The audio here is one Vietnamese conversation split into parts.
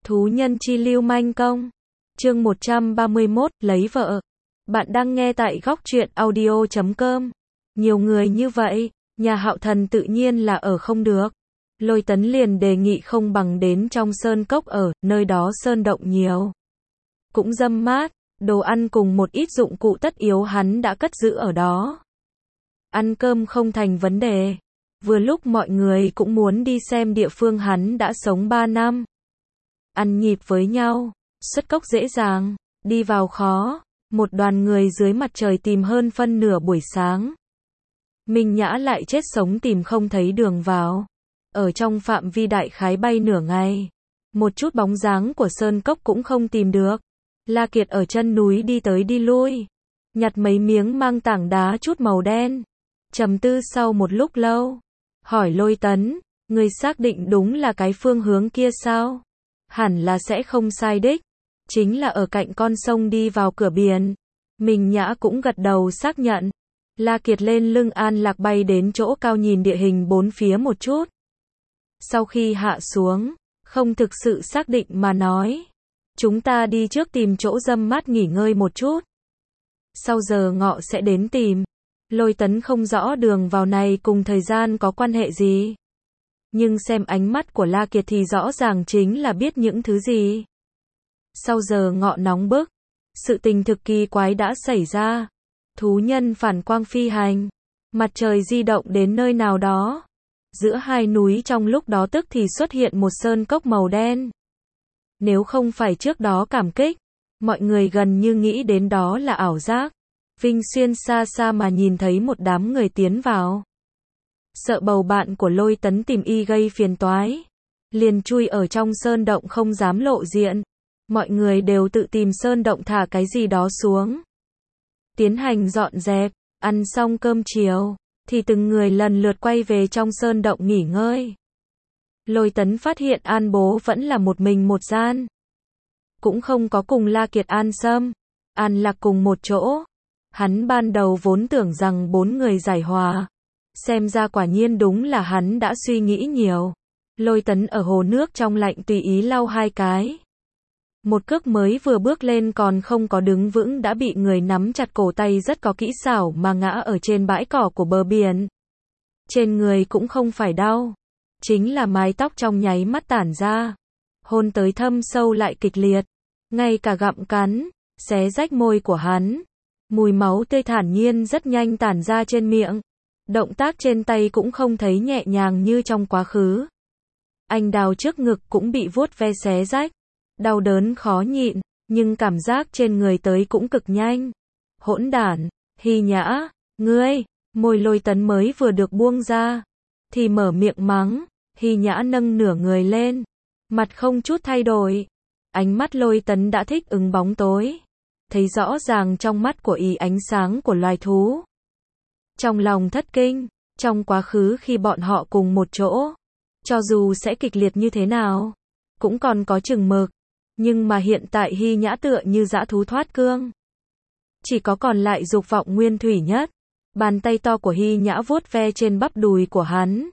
Thú nhân chi lưu manh công. Chương 131, lấy vợ. Bạn đang nghe tại góc truyện audio.com. Nhiều người như vậy, nhà Hạo Thần tự nhiên là ở không được. Lôi Tấn liền đề nghị không bằng đến trong sơn cốc ở, nơi đó sơn động nhiều. Cũng râm mát, đồ ăn cùng một ít dụng cụ tất yếu hắn đã cất giữ ở đó. Ăn cơm không thành vấn đề. Vừa lúc mọi người cũng muốn đi xem địa phương hắn đã sống 3 năm. Ăn nhịp với nhau, xuất cốc dễ dàng, đi vào khó. Một đoàn người dưới mặt trời tìm hơn phân nửa buổi sáng. Minh Nhã lại chết sống tìm không thấy đường vào. Ở trong phạm vi đại khái bay nửa ngày. Một chút bóng dáng của sơn cốc cũng không tìm được. La Kiệt ở chân núi đi tới đi lui. Nhặt mấy miếng mang tảng đá chút màu đen. Trầm tư sau một lúc lâu. Hỏi Lôi Tấn, người xác định đúng là cái phương hướng kia sao? Hẳn là sẽ không sai đích. Chính là ở cạnh con sông đi vào cửa biển. Minh Nhã cũng gật đầu xác nhận. La Kiệt lên lưng An Lạc bay đến chỗ cao nhìn địa hình bốn phía một chút. Sau khi hạ xuống, không thực sự xác định mà nói. Chúng ta đi trước tìm chỗ râm mát nghỉ ngơi một chút. Sau giờ ngọ sẽ đến tìm. Lôi Tấn không rõ đường vào này cùng thời gian có quan hệ gì. Nhưng xem ánh mắt của La Kiệt thì rõ ràng chính là biết những thứ gì. Sau giờ ngọ nóng bức, sự tình thực kỳ quái đã xảy ra. Thú nhân phản quang phi hành, mặt trời di động đến nơi nào đó. Giữa hai núi trong lúc đó tức thì xuất hiện một sơn cốc màu đen. Nếu không phải trước đó cảm kích, mọi người gần như nghĩ đến đó là ảo giác. Vinh Xuyên xa xa mà nhìn thấy một đám người tiến vào. Sợ bầu bạn của Lôi Tấn tìm y gây phiền toái. Liền chui ở trong sơn động không dám lộ diện. Mọi người đều tự tìm sơn động thả cái gì đó xuống. Tiến hành dọn dẹp, ăn xong cơm chiều, thì từng người lần lượt quay về trong sơn động nghỉ ngơi. Lôi Tấn phát hiện An Bố vẫn là một mình một gian. Cũng không có cùng La Kiệt An Sâm, An Lạc cùng một chỗ. Hắn ban đầu vốn tưởng rằng 4 người giải hòa. Xem ra quả nhiên đúng là hắn đã suy nghĩ nhiều. Lôi Tấn ở hồ nước trong lạnh tùy ý lau 2 cái. Một cước mới vừa bước lên còn không có đứng vững đã bị người nắm chặt cổ tay rất có kỹ xảo mà ngã ở trên bãi cỏ của bờ biển. Trên người cũng không phải đau. Chính là mái tóc trong nháy mắt tản ra. Hôn tới thâm sâu lại kịch liệt. Ngay cả gặm cắn, xé rách môi của hắn. Mùi máu tươi thản nhiên rất nhanh tản ra trên miệng. Động tác trên tay cũng không thấy nhẹ nhàng như trong quá khứ. Anh đào trước ngực cũng bị vuốt ve xé rách. Đau đớn khó nhịn, nhưng cảm giác trên người tới cũng cực nhanh. Hỗn đản, Hy Nhã, ngươi, môi Lôi Tấn mới vừa được buông ra. Thì mở miệng mắng, Hy Nhã nâng nửa người lên. Mặt không chút thay đổi. Ánh mắt Lôi Tấn đã thích ứng bóng tối. Thấy rõ ràng trong mắt của y ánh sáng của loài thú. Trong lòng thất kinh, trong quá khứ khi bọn họ cùng một chỗ, cho dù sẽ kịch liệt như thế nào, cũng còn có chừng mực. Nhưng mà hiện tại Hy Nhã tựa như dã thú thoát cương. Chỉ có còn lại dục vọng nguyên thủy nhất. Bàn tay to của Hy Nhã vuốt ve trên bắp đùi của hắn.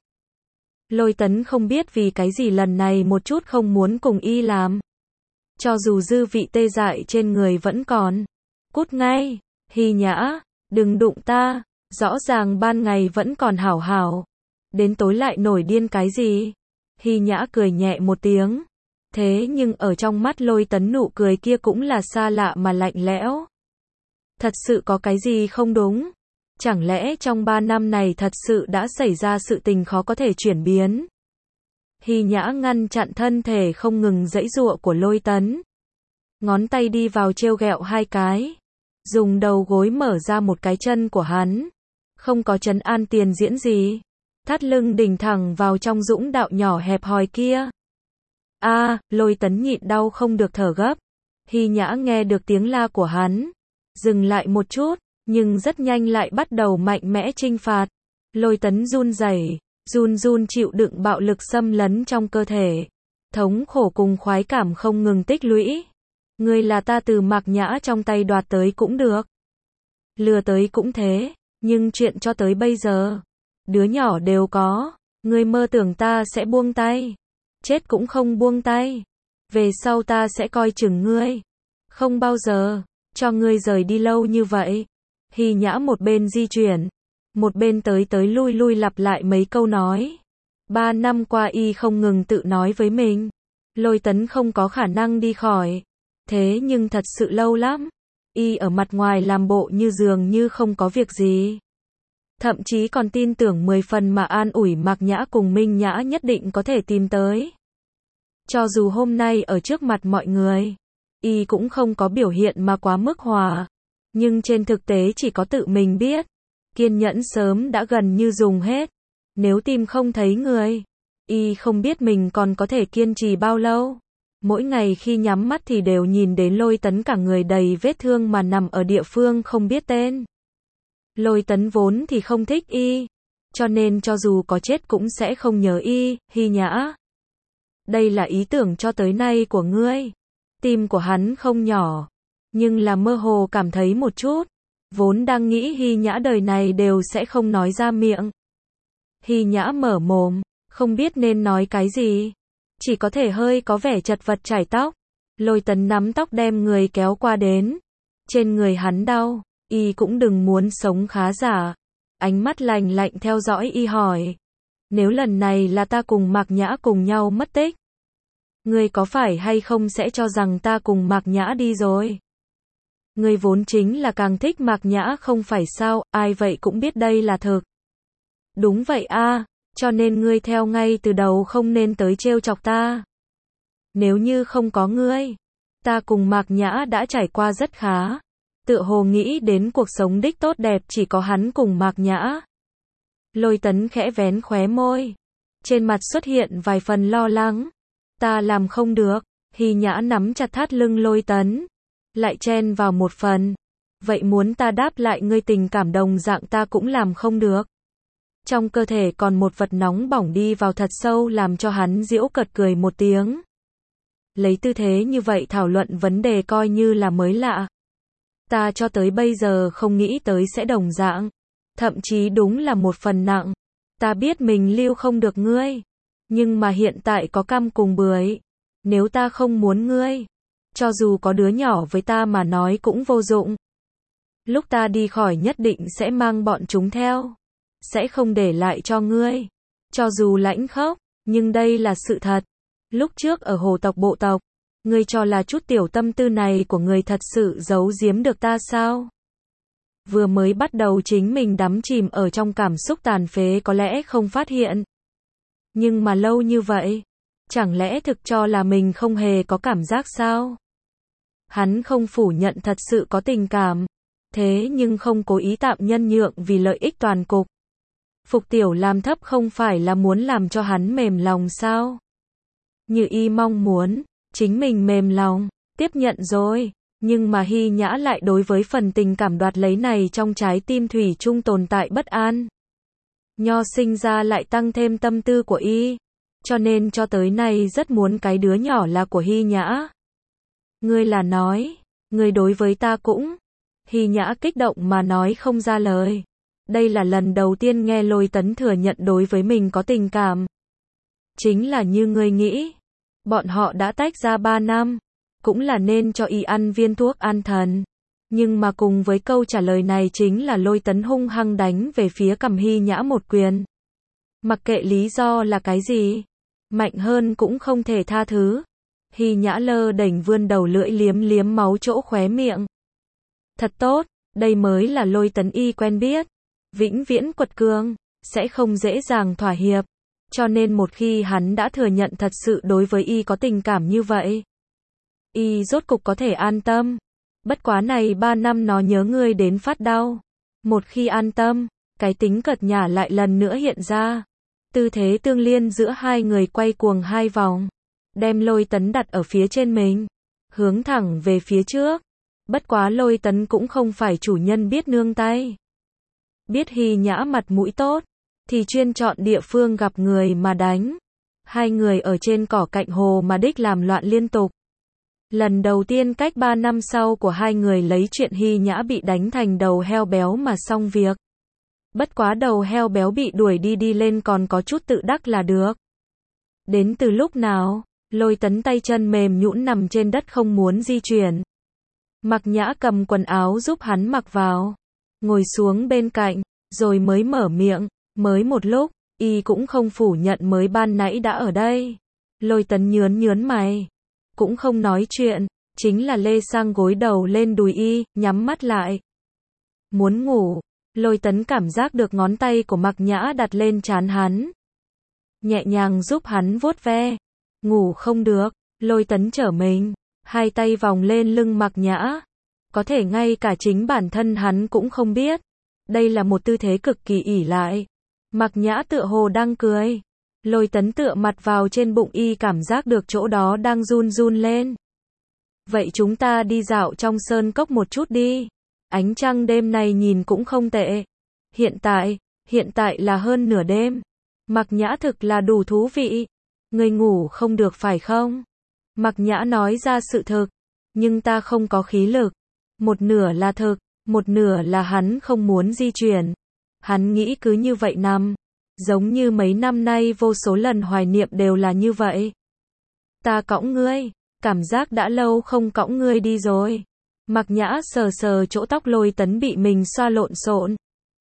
Lôi Tấn không biết vì cái gì lần này một chút không muốn cùng y làm. Cho dù dư vị tê dại trên người vẫn còn. Cút ngay, Hy Nhã, đừng đụng ta, rõ ràng ban ngày vẫn còn hảo hảo. Đến tối lại nổi điên cái gì? Hy Nhã cười nhẹ một tiếng. Thế nhưng ở trong mắt Lôi Tấn nụ cười kia cũng là xa lạ mà lạnh lẽo. Thật sự có cái gì không đúng? Chẳng lẽ trong 3 năm này thật sự đã xảy ra sự tình khó có thể chuyển biến? Hy Nhã ngăn chặn thân thể không ngừng giãy giụa của Lôi Tấn. Ngón tay đi vào trêu ghẹo 2 cái. Dùng đầu gối mở ra một cái chân của hắn. Không có trấn an tiền diễn gì. Thắt lưng đỉnh thẳng vào trong dũng đạo nhỏ hẹp hòi kia. Lôi Tấn nhịn đau không được thở gấp. Hy Nhã nghe được tiếng la của hắn. Dừng lại một chút, nhưng rất nhanh lại bắt đầu mạnh mẽ chinh phạt. Lôi Tấn run rẩy, run chịu đựng bạo lực xâm lấn trong cơ thể. Thống khổ cùng khoái cảm không ngừng tích lũy. Ngươi là ta từ Mạc Nhã trong tay đoạt tới cũng được. Lừa tới cũng thế, nhưng chuyện cho tới bây giờ, đứa nhỏ đều có. Ngươi mơ tưởng ta sẽ buông tay. Chết cũng không buông tay. Về sau ta sẽ coi chừng ngươi. Không bao giờ cho ngươi rời đi lâu như vậy. Hy Nhã một bên di chuyển, một bên tới tới lui lui lặp lại mấy câu nói. 3 năm qua y không ngừng tự nói với mình. Lôi Tấn không có khả năng đi khỏi. Thế nhưng thật sự lâu lắm. Y ở mặt ngoài làm bộ như dường như không có việc gì. Thậm chí còn tin tưởng 10 phần mà an ủi Mạc Nhã cùng Minh Nhã nhất định có thể tìm tới. Cho dù hôm nay ở trước mặt mọi người, y cũng không có biểu hiện mà quá mức hòa. Nhưng trên thực tế chỉ có tự mình biết. Kiên nhẫn sớm đã gần như dùng hết. Nếu tìm không thấy người, y không biết mình còn có thể kiên trì bao lâu. Mỗi ngày khi nhắm mắt thì đều nhìn đến Lôi Tấn cả người đầy vết thương mà nằm ở địa phương không biết tên. Lôi Tấn vốn thì không thích y, cho nên cho dù có chết cũng sẽ không nhớ y. Hy Nhã, đây là ý tưởng cho tới nay của ngươi. Tim của hắn không nhỏ, nhưng là mơ hồ cảm thấy một chút. Vốn đang nghĩ Hy Nhã đời này đều sẽ không nói ra miệng. Hy Nhã mở mồm, không biết nên nói cái gì. Chỉ có thể hơi có vẻ chật vật chải tóc. Lôi Tấn nắm tóc đem người kéo qua đến. Trên người hắn đau, y cũng đừng muốn sống khá giả. Ánh mắt lạnh lạnh theo dõi y hỏi. Nếu lần này là ta cùng Mạc Nhã cùng nhau mất tích, ngươi có phải hay không sẽ cho rằng ta cùng Mạc Nhã đi rồi? Ngươi vốn chính là càng thích Mạc Nhã không phải sao, ai vậy cũng biết đây là thực. Đúng vậy a, cho nên ngươi theo ngay từ đầu không nên tới trêu chọc ta. Nếu như không có ngươi, ta cùng Mạc Nhã đã trải qua rất khá. Tựa hồ nghĩ đến cuộc sống đích tốt đẹp chỉ có hắn cùng Mạc Nhã. Lôi Tấn khẽ vén khóe môi. Trên mặt xuất hiện vài phần lo lắng. Ta làm không được. Hy Nhã nắm chặt thắt lưng Lôi Tấn. Lại chen vào một phần. Vậy muốn ta đáp lại ngươi tình cảm đồng dạng ta cũng làm không được. Trong cơ thể còn một vật nóng bỏng đi vào thật sâu làm cho hắn giễu cợt cười một tiếng. Lấy tư thế như vậy thảo luận vấn đề coi như là mới lạ. Ta cho tới bây giờ không nghĩ tới sẽ đồng dạng. Thậm chí đúng là một phần nặng. Ta biết mình lưu không được ngươi. Nhưng mà hiện tại có căm cùng bưởi. Nếu ta không muốn ngươi, cho dù có đứa nhỏ với ta mà nói cũng vô dụng. Lúc ta đi khỏi nhất định sẽ mang bọn chúng theo. Sẽ không để lại cho ngươi. Cho dù lãnh khốc, nhưng đây là sự thật. Lúc trước ở hồ tộc bộ tộc, ngươi cho là chút tiểu tâm tư này của ngươi thật sự giấu giếm được ta sao? Vừa mới bắt đầu chính mình đắm chìm ở trong cảm xúc tàn phế có lẽ không phát hiện. Nhưng mà lâu như vậy, chẳng lẽ thực cho là mình không hề có cảm giác sao? Hắn không phủ nhận thật sự có tình cảm. Thế nhưng không cố ý tạm nhân nhượng vì lợi ích toàn cục. Phục Tiểu làm thấp không phải là muốn làm cho hắn mềm lòng sao? Như y mong muốn, chính mình mềm lòng, tiếp nhận rồi. Nhưng mà Hy Nhã lại đối với phần tình cảm đoạt lấy này trong trái tim thủy chung tồn tại bất an. Nho sinh ra lại tăng thêm tâm tư của y. Cho nên cho tới nay rất muốn cái đứa nhỏ là của Hy Nhã. Ngươi là nói, ngươi đối với ta cũng. Hy Nhã kích động mà nói không ra lời. Đây là lần đầu tiên nghe Lôi Tấn thừa nhận đối với mình có tình cảm. Chính là như ngươi nghĩ. Bọn họ đã tách ra 3 năm. Cũng là nên cho y ăn viên thuốc an thần. Nhưng mà cùng với câu trả lời này chính là Lôi Tấn hung hăng đánh về phía cằm Hy Nhã một quyền. Mặc kệ lý do là cái gì, mạnh hơn cũng không thể tha thứ. Hy Nhã lơ đễnh vươn đầu lưỡi liếm liếm máu chỗ khóe miệng. Thật tốt, đây mới là Lôi Tấn y quen biết. Vĩnh viễn quật cường, sẽ không dễ dàng thỏa hiệp. Cho nên một khi hắn đã thừa nhận thật sự đối với y có tình cảm như vậy, y rốt cục có thể an tâm. Bất quá này 3 năm nó nhớ ngươi đến phát đau. Một khi an tâm, cái tính cợt nhả lại lần nữa hiện ra. Tư thế tương liên giữa hai người quay cuồng 2 vòng. Đem Lôi Tấn đặt ở phía trên mình. Hướng thẳng về phía trước. Bất quá Lôi Tấn cũng không phải chủ nhân biết nương tay. Biết Hy Nhã mặt mũi tốt, thì chuyên chọn địa phương gặp người mà đánh. Hai người ở trên cỏ cạnh hồ mà đích làm loạn liên tục. Lần đầu tiên cách 3 năm sau của hai người lấy chuyện Hy Nhã bị đánh thành đầu heo béo mà xong việc. Bất quá đầu heo béo bị đuổi đi lên còn có chút tự đắc là được. Đến từ lúc nào, Lôi Tấn tay chân mềm nhũn nằm trên đất không muốn di chuyển. Mạc Nhã cầm quần áo giúp hắn mặc vào. Ngồi xuống bên cạnh, rồi mới mở miệng. Mới một lúc, y cũng không phủ nhận mới ban nãy đã ở đây. Lôi Tấn nhớn mày. Cũng không nói chuyện, chính là lê sang gối đầu lên đùi y, nhắm mắt lại. Muốn ngủ. Lôi Tấn cảm giác được ngón tay của Mạc Nhã đặt lên trán hắn. Nhẹ nhàng giúp hắn vuốt ve. Ngủ không được, Lôi Tấn trở mình, hai tay vòng lên lưng Mạc Nhã. Có thể ngay cả chính bản thân hắn cũng không biết. Đây là một tư thế cực kỳ ỷ lại. Mạc Nhã tựa hồ đang cười. Lôi Tấn tựa mặt vào trên bụng y cảm giác được chỗ đó đang run run lên. Vậy chúng ta đi dạo trong sơn cốc một chút đi. Ánh trăng đêm này nhìn cũng không tệ. Hiện tại là hơn nửa đêm. Mạc Nhã thực là đủ thú vị. Người ngủ không được phải không? Mạc Nhã nói ra sự thực. Nhưng ta không có khí lực. Một nửa là thực, một nửa là hắn không muốn di chuyển. Hắn nghĩ cứ như vậy nằm. Giống như mấy năm nay vô số lần hoài niệm đều là như vậy. Ta cõng ngươi. Cảm giác đã lâu không cõng ngươi đi rồi. Mạc Nhã sờ sờ chỗ tóc Lôi Tấn bị mình xoa lộn xộn.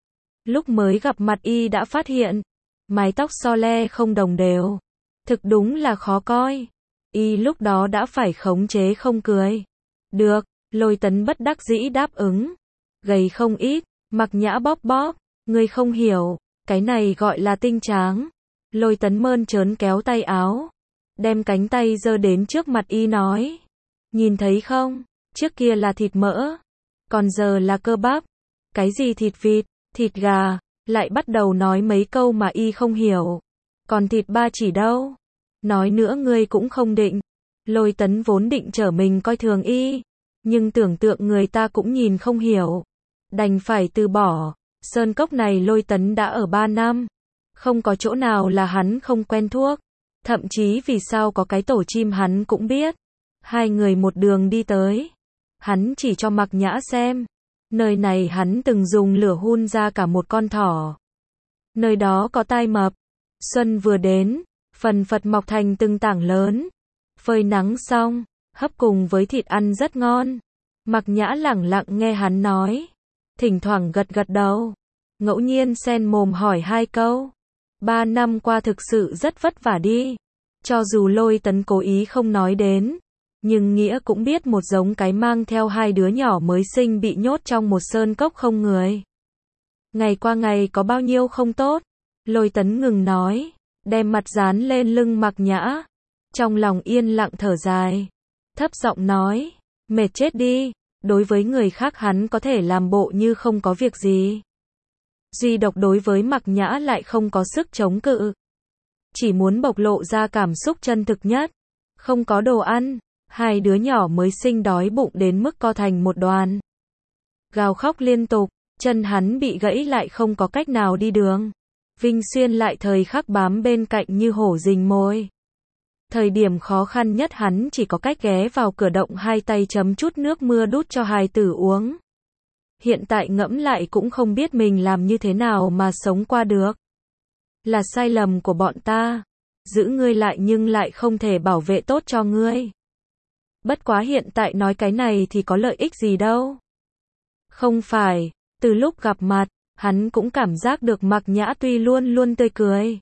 Lúc mới gặp mặt y đã phát hiện. Mái tóc so le không đồng đều. Thực đúng là khó coi. Y lúc đó đã phải khống chế không cười. Được, Lôi Tấn bất đắc dĩ đáp ứng. Gầy không ít, Mạc Nhã bóp bóp. Ngươi không hiểu, cái này gọi là tinh tráng. Lôi Tấn mơn trớn kéo tay áo. Đem cánh tay giơ đến trước mặt y nói. Nhìn thấy không, trước kia là thịt mỡ. Còn giờ là cơ bắp. Cái gì thịt vịt, thịt gà. Lại bắt đầu nói mấy câu mà y không hiểu. Còn thịt ba chỉ đâu? Nói nữa ngươi cũng không định. Lôi Tấn vốn định trở mình coi thường y. Nhưng tưởng tượng người ta cũng nhìn không hiểu. Đành phải từ bỏ. Sơn cốc này Lôi Tấn đã ở 3 năm. Không có chỗ nào là hắn không quen thuộc. Thậm chí vì sao có cái tổ chim hắn cũng biết. Hai người một đường đi tới. Hắn chỉ cho Mạc Nhã xem. Nơi này hắn từng dùng lửa hun ra cả một con thỏ. Nơi đó có tai mập. Xuân vừa đến, phần phật mọc thành từng tảng lớn. Phơi nắng xong, hấp cùng với thịt ăn rất ngon. Mạc Nhã lẳng lặng nghe hắn nói. Thỉnh thoảng gật gật đầu. Ngẫu nhiên xen mồm hỏi 2 câu. 3 năm qua thực sự rất vất vả đi. Cho dù Lôi Tấn cố ý không nói đến. Nhưng Nghĩa cũng biết một giống cái mang theo 2 đứa nhỏ mới sinh bị nhốt trong một sơn cốc không người. Ngày qua ngày có bao nhiêu không tốt. Lôi Tấn ngừng nói. Đem mặt dán lên lưng Mạc Nhã. Trong lòng yên lặng thở dài. Thấp giọng nói. Mệt chết đi. Đối với người khác hắn có thể làm bộ như không có việc gì. Duy độc đối với Mạc Nhã lại không có sức chống cự. Chỉ muốn bộc lộ ra cảm xúc chân thực nhất. Không có đồ ăn. 2 đứa nhỏ mới sinh đói bụng đến mức co thành một đoàn. Gào khóc liên tục. Chân hắn bị gãy lại không có cách nào đi đường. Vinh Xuyên lại thời khắc bám bên cạnh như hổ rình mồi. Thời điểm khó khăn nhất hắn chỉ có cách ghé vào cửa động 2 tay chấm chút nước mưa đút cho hài tử uống. Hiện tại ngẫm lại cũng không biết mình làm như thế nào mà sống qua được. Là sai lầm của bọn ta. Giữ ngươi lại nhưng lại không thể bảo vệ tốt cho ngươi. Bất quá hiện tại nói cái này thì có lợi ích gì đâu. Không phải, từ lúc gặp mặt, hắn cũng cảm giác được Mạc Nhã tuy luôn luôn tươi cười.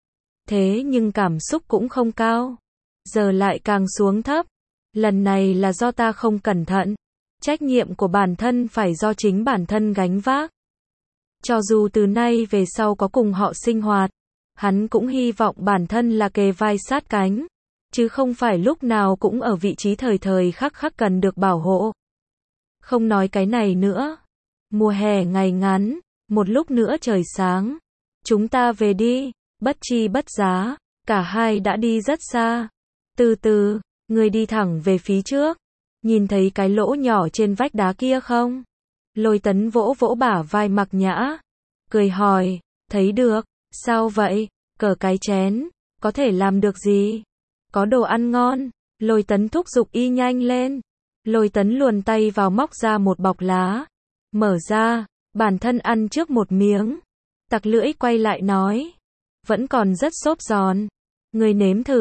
Thế nhưng cảm xúc cũng không cao. Giờ lại càng xuống thấp. Lần này là do ta không cẩn thận. Trách nhiệm của bản thân phải do chính bản thân gánh vác. Cho dù từ nay về sau có cùng họ sinh hoạt, hắn cũng hy vọng bản thân là kề vai sát cánh. Chứ không phải lúc nào cũng ở vị trí thời thời khắc khắc cần được bảo hộ. Không nói cái này nữa. Mùa hè ngày ngắn, một lúc nữa trời sáng. Chúng ta về đi, bất chi bất giá, cả hai đã đi rất xa. Từ từ, người đi thẳng về phía trước. Nhìn thấy cái lỗ nhỏ trên vách đá kia không? Lôi Tấn vỗ vỗ bả vai Mạc Nhã. Cười hỏi, thấy được, sao vậy? Cờ cái chén, có thể làm được gì? Có đồ ăn ngon. Lôi Tấn thúc giục y nhanh lên. Lôi Tấn luồn tay vào móc ra một bọc lá. Mở ra, bản thân ăn trước một miếng. Tặc lưỡi quay lại nói. Vẫn còn rất xốp giòn. Người nếm thử.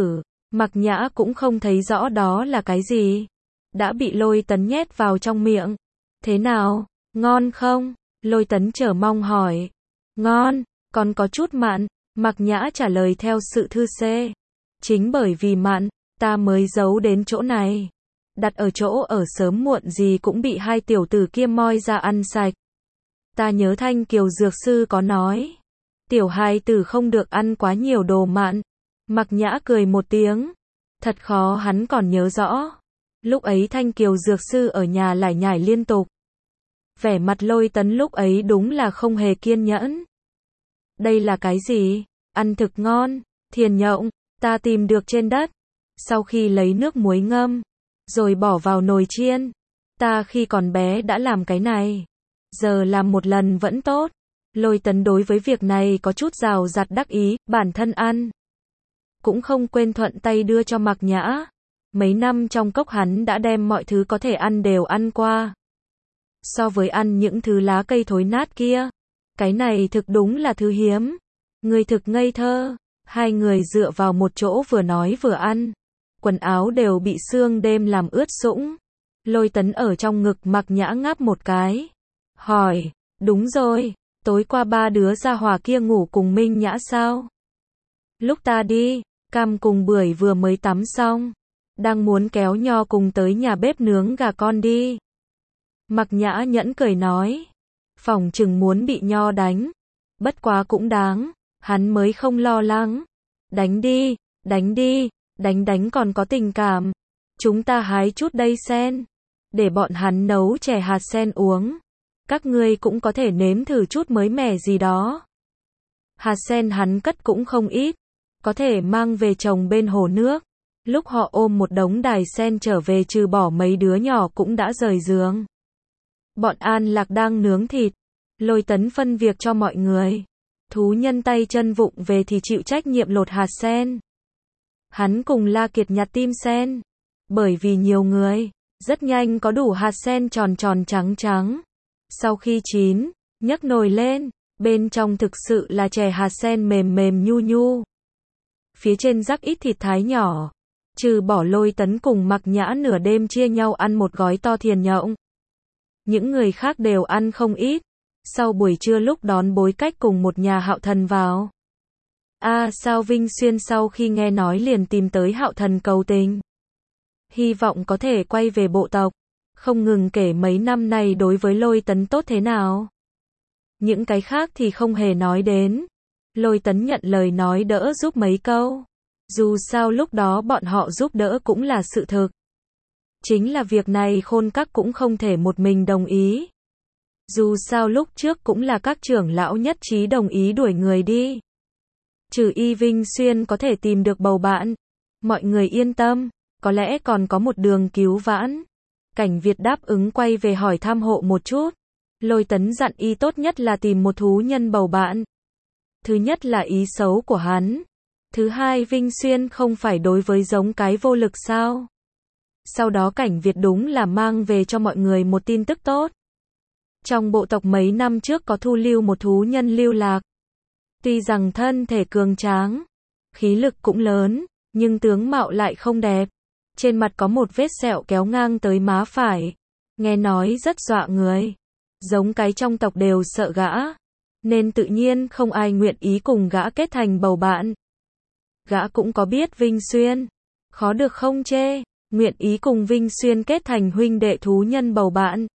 Mặc Nhã cũng không thấy rõ đó là cái gì. Đã bị Lôi Tấn nhét vào trong miệng. Thế nào, ngon không? Lôi Tấn chờ mong hỏi. Ngon, còn có chút mặn. Mặc Nhã trả lời theo sự thư xê. Chính bởi vì mặn, ta mới giấu đến chỗ này. Đặt ở chỗ ở sớm muộn gì cũng bị hai tiểu tử kia moi ra ăn sạch. Ta nhớ Thanh Kiều dược sư có nói. Tiểu hài tử không được ăn quá nhiều đồ mặn. Mặc Nhã cười một tiếng. Thật khó hắn còn nhớ rõ. Lúc ấy Thanh Kiều dược sư ở nhà lải nhải liên tục. Vẻ mặt Lôi Tấn lúc ấy đúng là không hề kiên nhẫn. Đây là cái gì? Ăn thực ngon. Thiền nhộng, ta tìm được trên đất. Sau khi lấy nước muối ngâm, rồi bỏ vào nồi chiên. Ta khi còn bé đã làm cái này. Giờ làm một lần vẫn tốt. Lôi Tấn đối với việc này có chút rào rạt đắc ý, bản thân ăn. Cũng không quên thuận tay đưa cho Mặc Nhã. Mấy năm trong cốc hắn đã đem mọi thứ có thể ăn đều ăn qua. So với ăn những thứ lá cây thối nát kia, cái này thực đúng là thứ hiếm. Người thực ngây thơ. Hai người dựa vào một chỗ vừa nói vừa ăn. Quần áo đều bị sương đêm làm ướt sũng. Lôi Tấn ở trong ngực Mặc Nhã ngáp một cái. Hỏi, đúng rồi, tối qua ba đứa gia hỏa kia ngủ cùng Minh Nhã sao? Lúc ta đi, Cam cùng Bưởi vừa mới tắm xong. Đang muốn kéo Nho cùng tới nhà bếp nướng gà con đi. Mặc Nhã nhẫn cười nói. Phỏng chừng muốn bị Nho đánh. Bất quá cũng đáng. Hắn mới không lo lắng. Đánh đi, đánh đi, đánh còn có tình cảm. Chúng ta hái chút đây sen. Để bọn hắn nấu chè hạt sen uống. Các ngươi cũng có thể nếm thử chút mới mẻ gì đó. Hạt sen hắn cất cũng không ít. Có thể mang về trồng bên hồ nước. Lúc họ ôm một đống đài sen trở về trừ bỏ mấy đứa nhỏ cũng đã rời giường. Bọn An Lạc đang nướng thịt. Lôi Tấn phân việc cho mọi người. Thú nhân tay chân vụng về thì chịu trách nhiệm lột hạt sen. Hắn cùng La Kiệt nhặt tim sen. Bởi vì nhiều người, rất nhanh có đủ hạt sen tròn tròn trắng trắng. Sau khi chín, nhấc nồi lên, bên trong thực sự là chè hạt sen mềm mềm nhu nhu. Phía trên rắc ít thịt thái nhỏ. Trừ bỏ Lôi Tấn cùng Mặc Nhã nửa đêm chia nhau ăn một gói to thiền nhộng. Những người khác đều ăn không ít. Sau buổi trưa lúc đón bối cách cùng một nhà Hạo Thần vào. Sao Vinh Xuyên sau khi nghe nói liền tìm tới Hạo Thần cầu tình. Hy vọng có thể quay về bộ tộc. Không ngừng kể mấy năm nay đối với Lôi Tấn tốt thế nào. Những cái khác thì không hề nói đến. Lôi Tấn nhận lời nói đỡ giúp mấy câu. Dù sao lúc đó bọn họ giúp đỡ cũng là sự thực. Chính là việc này Khôn Các cũng không thể một mình đồng ý. Dù sao lúc trước cũng là các trưởng lão nhất trí đồng ý đuổi người đi. Trừ Y Vinh Xuyên có thể tìm được bầu bạn. Mọi người yên tâm, có lẽ còn có một đường cứu vãn. Cảnh Việt đáp ứng quay về hỏi thăm hộ một chút. Lôi Tấn dặn y tốt nhất là tìm một thú nhân bầu bạn. Thứ nhất là ý xấu của hắn. Thứ hai Vinh Xuyên không phải đối với giống cái vô lực sao. Sau đó Cảnh Việt đúng là mang về cho mọi người một tin tức tốt. Trong bộ tộc mấy năm trước có thu lưu một thú nhân lưu lạc. Tuy rằng thân thể cường tráng, khí lực cũng lớn, nhưng tướng mạo lại không đẹp. Trên mặt có một vết sẹo kéo ngang tới má phải. Nghe nói rất dọa người. Giống cái trong tộc đều sợ gã. Nên tự nhiên không ai nguyện ý cùng gã kết thành bầu bạn. Gã cũng có biết Vinh Xuyên. Khó được không chê. Nguyện ý cùng Vinh Xuyên kết thành huynh đệ thú nhân bầu bạn.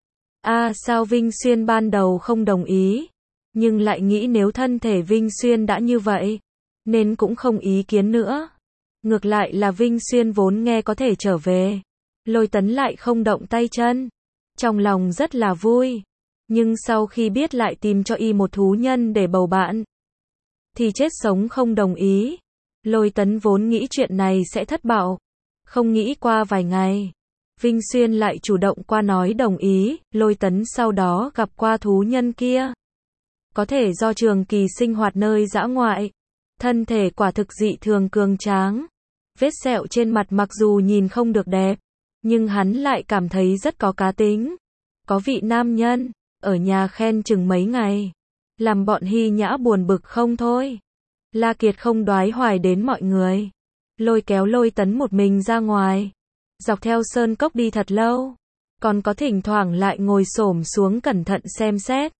Sao Vinh Xuyên ban đầu không đồng ý. Nhưng lại nghĩ nếu thân thể Vinh Xuyên đã như vậy. Nên cũng không ý kiến nữa. Ngược lại là Vinh Xuyên vốn nghe có thể trở về. Lôi Tấn lại không động tay chân. Trong lòng rất là vui. Nhưng sau khi biết lại tìm cho y một thú nhân để bầu bạn. Thì chết sống không đồng ý. Lôi Tấn vốn nghĩ chuyện này sẽ thất bại. Không nghĩ qua vài ngày. Vinh Xuyên lại chủ động qua nói đồng ý. Lôi Tấn sau đó gặp qua thú nhân kia. Có thể do trường kỳ sinh hoạt nơi dã ngoại. Thân thể quả thực dị thường cường tráng. Vết sẹo trên mặt mặc dù nhìn không được đẹp. Nhưng hắn lại cảm thấy rất có cá tính. Có vị nam nhân. Ở nhà khen chừng mấy ngày. Làm bọn Hy Nhã buồn bực không thôi. La Kiệt không đoái hoài đến mọi người. lôi kéo Lôi Tấn một mình ra ngoài. Dọc theo sơn cốc đi thật lâu, còn có thỉnh thoảng lại ngồi xổm xuống cẩn thận xem xét.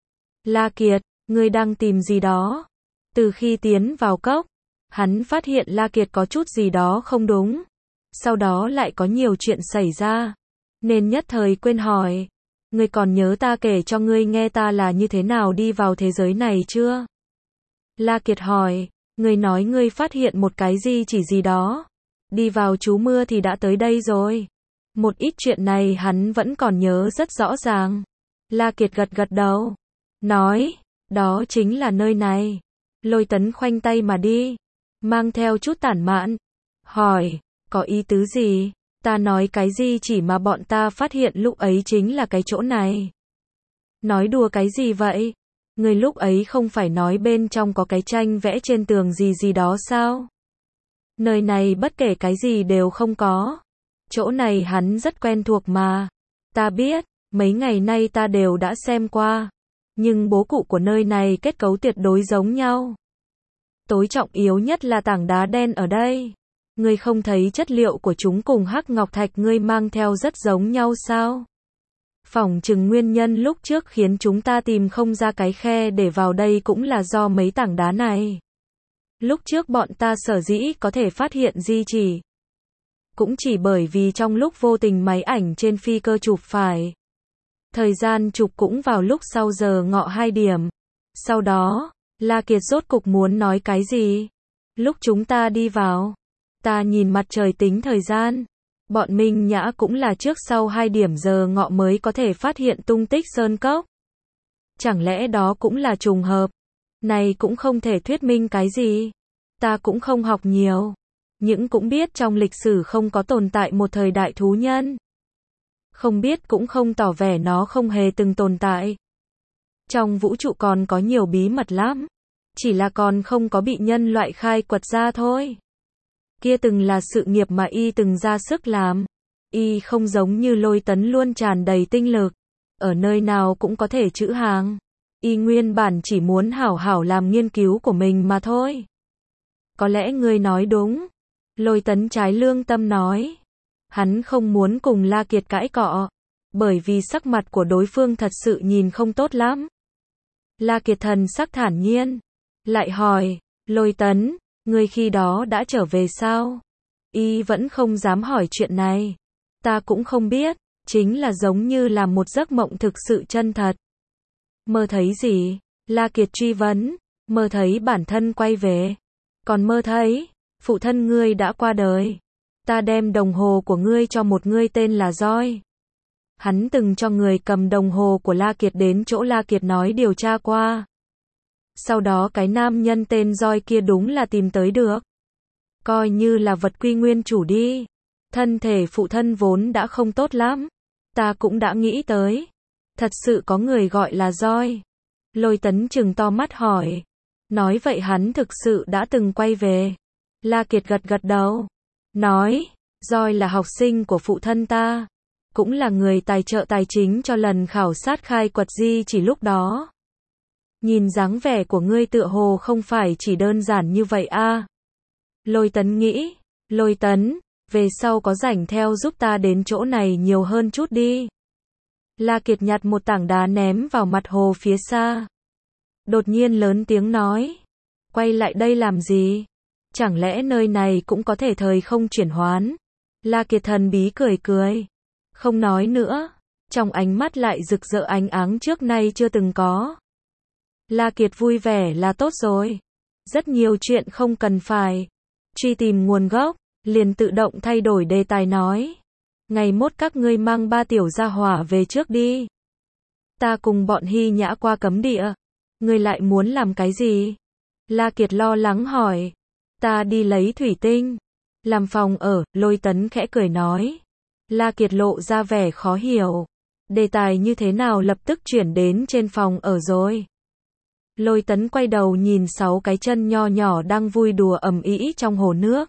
La Kiệt, ngươi đang tìm gì đó? Từ khi tiến vào cốc, hắn phát hiện La Kiệt có chút gì đó không đúng. Sau đó lại có nhiều chuyện xảy ra, nên nhất thời quên hỏi. Ngươi còn nhớ ta kể cho ngươi nghe ta là như thế nào đi vào thế giới này chưa? La Kiệt hỏi, ngươi nói ngươi phát hiện một cái gì chỉ gì đó. Đi vào trú mưa thì đã tới đây rồi. Một ít chuyện này hắn vẫn còn nhớ rất rõ ràng. La Kiệt gật gật đầu, nói, đó chính là nơi này. Lôi Tấn khoanh tay mà đi, mang theo chút tản mạn, hỏi, có ý tứ gì? Ta nói cái gì chỉ mà bọn ta phát hiện lúc ấy chính là cái chỗ này. Nói đùa cái gì vậy? Người lúc ấy không phải nói bên trong có cái tranh vẽ trên tường gì gì đó sao? Nơi này bất kể cái gì đều không có. Chỗ này hắn rất quen thuộc mà. Ta biết, mấy ngày nay ta đều đã xem qua. Nhưng bố cụ của nơi này kết cấu tuyệt đối giống nhau. Tối trọng yếu nhất là tảng đá đen ở đây. Ngươi không thấy chất liệu của chúng cùng hắc ngọc thạch ngươi mang theo rất giống nhau sao? Phỏng chừng nguyên nhân lúc trước khiến chúng ta tìm không ra cái khe để vào đây cũng là do mấy tảng đá này. Lúc trước bọn ta sở dĩ có thể phát hiện di chỉ, cũng chỉ bởi vì trong lúc vô tình máy ảnh trên phi cơ chụp phải. Thời gian chụp cũng vào lúc sau giờ ngọ 2 điểm. Sau đó, La Kiệt rốt cục muốn nói cái gì? Lúc chúng ta đi vào, ta nhìn mặt trời tính thời gian. Bọn Minh Nhã cũng là trước sau 2 điểm giờ ngọ mới có thể phát hiện tung tích sơn cốc. Chẳng lẽ đó cũng là trùng hợp? Này cũng không thể thuyết minh cái gì. Ta cũng không học nhiều, nhưng cũng biết trong lịch sử không có tồn tại một thời đại thú nhân. Không biết cũng không tỏ vẻ nó không hề từng tồn tại. Trong vũ trụ còn có nhiều bí mật lắm, chỉ là còn không có bị nhân loại khai quật ra thôi. Kia từng là sự nghiệp mà y từng ra sức làm. Y không giống như Lôi Tấn luôn tràn đầy tinh lực, ở nơi nào cũng có thể trữ hàng. Y nguyên bản chỉ muốn hảo hảo làm nghiên cứu của mình mà thôi. Có lẽ ngươi nói đúng. Lôi Tấn trái lương tâm nói. Hắn không muốn cùng La Kiệt cãi cọ, bởi vì sắc mặt của đối phương thật sự nhìn không tốt lắm. La Kiệt thần sắc thản nhiên, lại hỏi, Lôi Tấn, ngươi khi đó đã trở về sao? Y vẫn không dám hỏi chuyện này. Ta cũng không biết, chính là giống như là một giấc mộng thực sự chân thật. Mơ thấy gì? La Kiệt truy vấn. Mơ thấy bản thân quay về. Còn mơ thấy, phụ thân ngươi đã qua đời. Ta đem đồng hồ của ngươi cho một ngươi tên là Roi. Hắn từng cho người cầm đồng hồ của La Kiệt đến chỗ La Kiệt nói điều tra qua. Sau đó cái nam nhân tên Roi kia đúng là tìm tới được. Coi như là vật quy nguyên chủ đi. Thân thể phụ thân vốn đã không tốt lắm. Ta cũng đã nghĩ tới. Thật sự có người gọi là Roi. Lôi Tấn trừng to mắt hỏi. Nói vậy hắn thực sự đã từng quay về. La Kiệt gật gật đầu. Nói, Roi là học sinh của phụ thân ta. Cũng là người tài trợ tài chính cho lần khảo sát khai quật di chỉ lúc đó. Nhìn dáng vẻ của ngươi tựa hồ không phải chỉ đơn giản như vậy a. Lôi Tấn nghĩ, Lôi Tấn, về sau có rảnh theo giúp ta đến chỗ này nhiều hơn chút đi. La Kiệt nhặt một tảng đá ném vào mặt hồ phía xa. Đột nhiên lớn tiếng nói, quay lại đây làm gì? Chẳng lẽ nơi này cũng có thể thời không chuyển hoán? La Kiệt thần bí cười cười, không nói nữa, trong ánh mắt lại rực rỡ ánh áng trước nay chưa từng có. La Kiệt vui vẻ là tốt rồi. Rất nhiều chuyện không cần phải truy tìm nguồn gốc, liền tự động thay đổi đề tài nói. Ngày mốt các ngươi mang 3 tiểu gia hỏa về trước đi. Ta cùng bọn Hy Nhã qua cấm địa. Ngươi lại muốn làm cái gì? La Kiệt lo lắng hỏi. Ta đi lấy thủy tinh. Làm phòng ở, Lôi Tấn khẽ cười nói. La Kiệt lộ ra vẻ khó hiểu. Đề tài như thế nào lập tức chuyển đến trên phòng ở rồi. Lôi Tấn quay đầu nhìn 6 cái chân nho nhỏ đang vui đùa ầm ĩ trong hồ nước.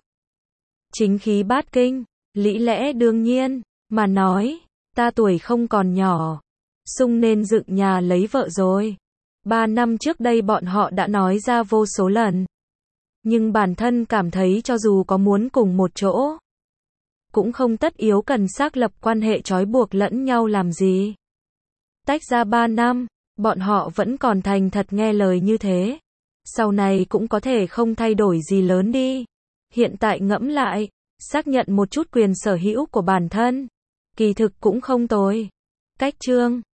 Chính khí bát kinh, lý lẽ đương nhiên, mà nói, ta tuổi không còn nhỏ, sung nên dựng nhà lấy vợ rồi. 3 năm trước đây bọn họ đã nói ra vô số lần. Nhưng bản thân cảm thấy cho dù có muốn cùng một chỗ, cũng không tất yếu cần xác lập quan hệ trói buộc lẫn nhau làm gì. Tách ra 3 năm, bọn họ vẫn còn thành thật nghe lời như thế. Sau này cũng có thể không thay đổi gì lớn đi. Hiện tại ngẫm lại, xác nhận một chút quyền sở hữu của bản thân, kỳ thực cũng không tồi. Cách chương